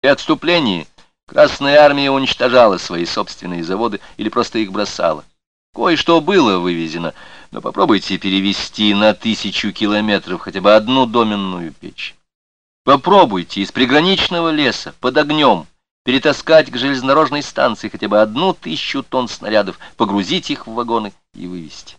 При отступлении Красная Армия уничтожала свои собственные заводы или просто их бросала. Кое-что было вывезено, но попробуйте перевести на 1000 километров хотя бы одну доменную печь. Попробуйте из приграничного леса под огнем перетаскать к железнодорожной станции хотя бы 1000 тонн снарядов, погрузить их в вагоны и вывезти.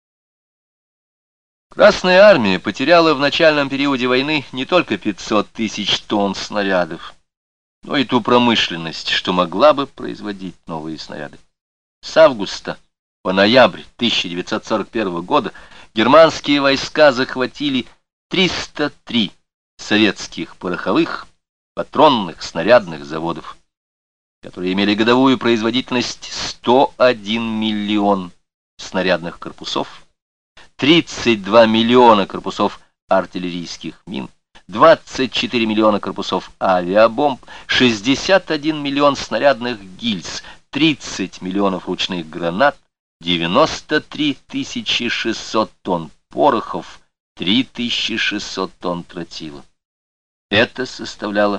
Красная Армия потеряла в начальном периоде войны не только 500 тысяч тонн снарядов, но и ту промышленность, что могла бы производить новые снаряды. С августа по ноябрь 1941 года германские войска захватили 303 советских пороховых, патронных, снарядных заводов, которые имели годовую производительность 101 миллион снарядных корпусов, 32 миллиона корпусов артиллерийских мин, 24 миллиона корпусов авиабомб, 61 миллион снарядных гильз, 30 миллионов ручных гранат, 93 600 тонн порохов, 3600 тонн тротила. Это составляло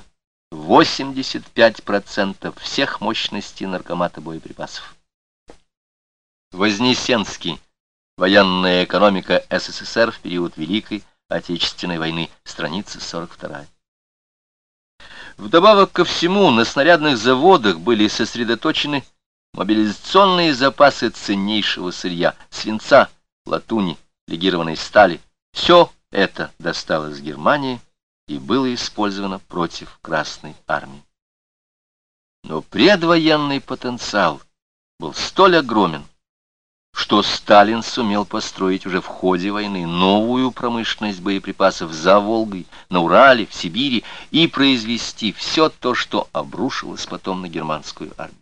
85% всех мощностей наркомата боеприпасов. Вознесенский. Военная экономика СССР в период Великой Отечественной войны. Страница 42. Вдобавок ко всему, на снарядных заводах были сосредоточены мобилизационные запасы ценнейшего сырья, свинца, латуни, легированной стали. Все это досталось Германии и было использовано против Красной Армии. Но предвоенный потенциал был столь огромен, что Сталин сумел построить уже в ходе войны новую промышленность боеприпасов за Волгой, на Урале, в Сибири и произвести все то, что обрушилось потом на германскую армию.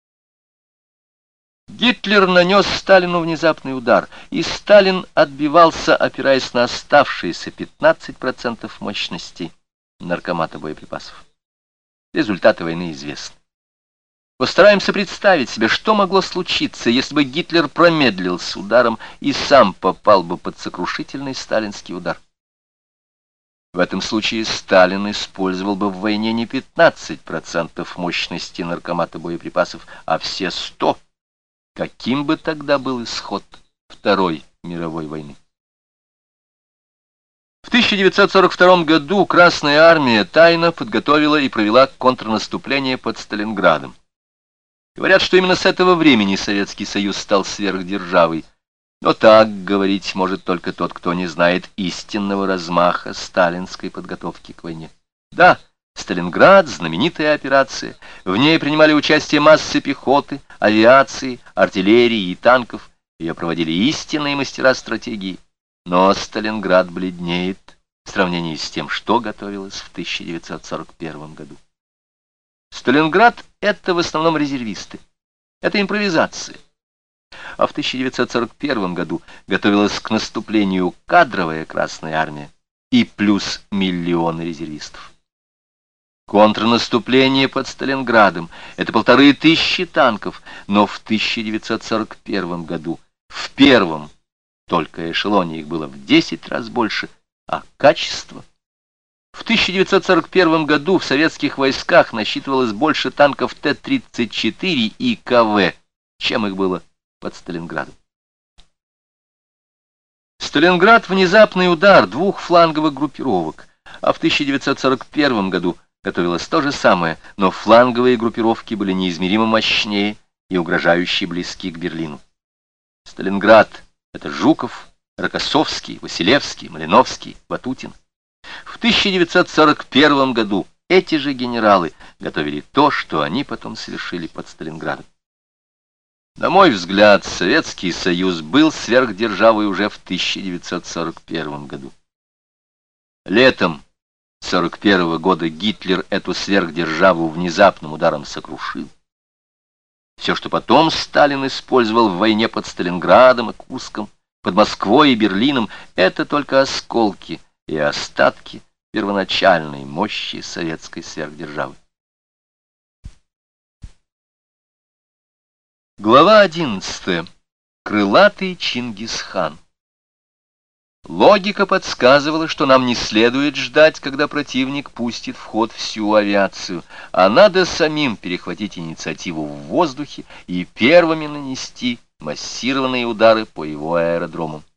Гитлер нанес Сталину внезапный удар, и Сталин отбивался, опираясь на оставшиеся 15% мощности наркомата боеприпасов. Результаты войны известны. Постараемся представить себе, что могло случиться, если бы Гитлер промедлил с ударом и сам попал бы под сокрушительный сталинский удар. В этом случае Сталин использовал бы в войне не 15% мощности наркомата боеприпасов, а все 100%. Каким бы тогда был исход Второй мировой войны? В 1942 году Красная Армия тайно подготовила и провела контрнаступление под Сталинградом. Говорят, что именно с этого времени Советский Союз стал сверхдержавой, но так говорить может только тот, кто не знает истинного размаха сталинской подготовки к войне. Да, Сталинград — знаменитая операция. В ней принимали участие массы пехоты, авиации, артиллерии и танков. Ее проводили истинные мастера стратегии. Но Сталинград бледнеет в сравнении с тем, что готовилось в 1941 году. Сталинград — это в основном резервисты. Это импровизация. А в 1941 году готовилась к наступлению кадровая Красная Армия и плюс миллионы резервистов. Контрнаступление под Сталинградом — это 1500 танков, но в 1941 году в первом только эшелоне их было в 10 раз больше, а качество... В 1941 году в советских войсках насчитывалось больше танков Т-34 и КВ, чем их было под Сталинградом. Сталинград — внезапный удар двух фланговых группировок, а в 1941 году готовилось то же самое, но фланговые группировки были неизмеримо мощнее и угрожающе близки к Берлину. Сталинград — это Жуков, Рокоссовский, Василевский, Малиновский, Ватутин. В 1941 году эти же генералы готовили то, что они потом совершили под Сталинградом. На мой взгляд, Советский Союз был сверхдержавой уже в 1941 году. Летом 1941 года Гитлер эту сверхдержаву внезапным ударом сокрушил. Все, что потом Сталин использовал в войне под Сталинградом и Курском, под Москвой и Берлином, это только осколки и остатки первоначальной мощи советской сверхдержавы. Глава 11. Крылатый Чингисхан. Логика подсказывала, что нам не следует ждать, когда противник пустит в ход всю авиацию, а надо самим перехватить инициативу в воздухе и первыми нанести массированные удары по его аэродромам.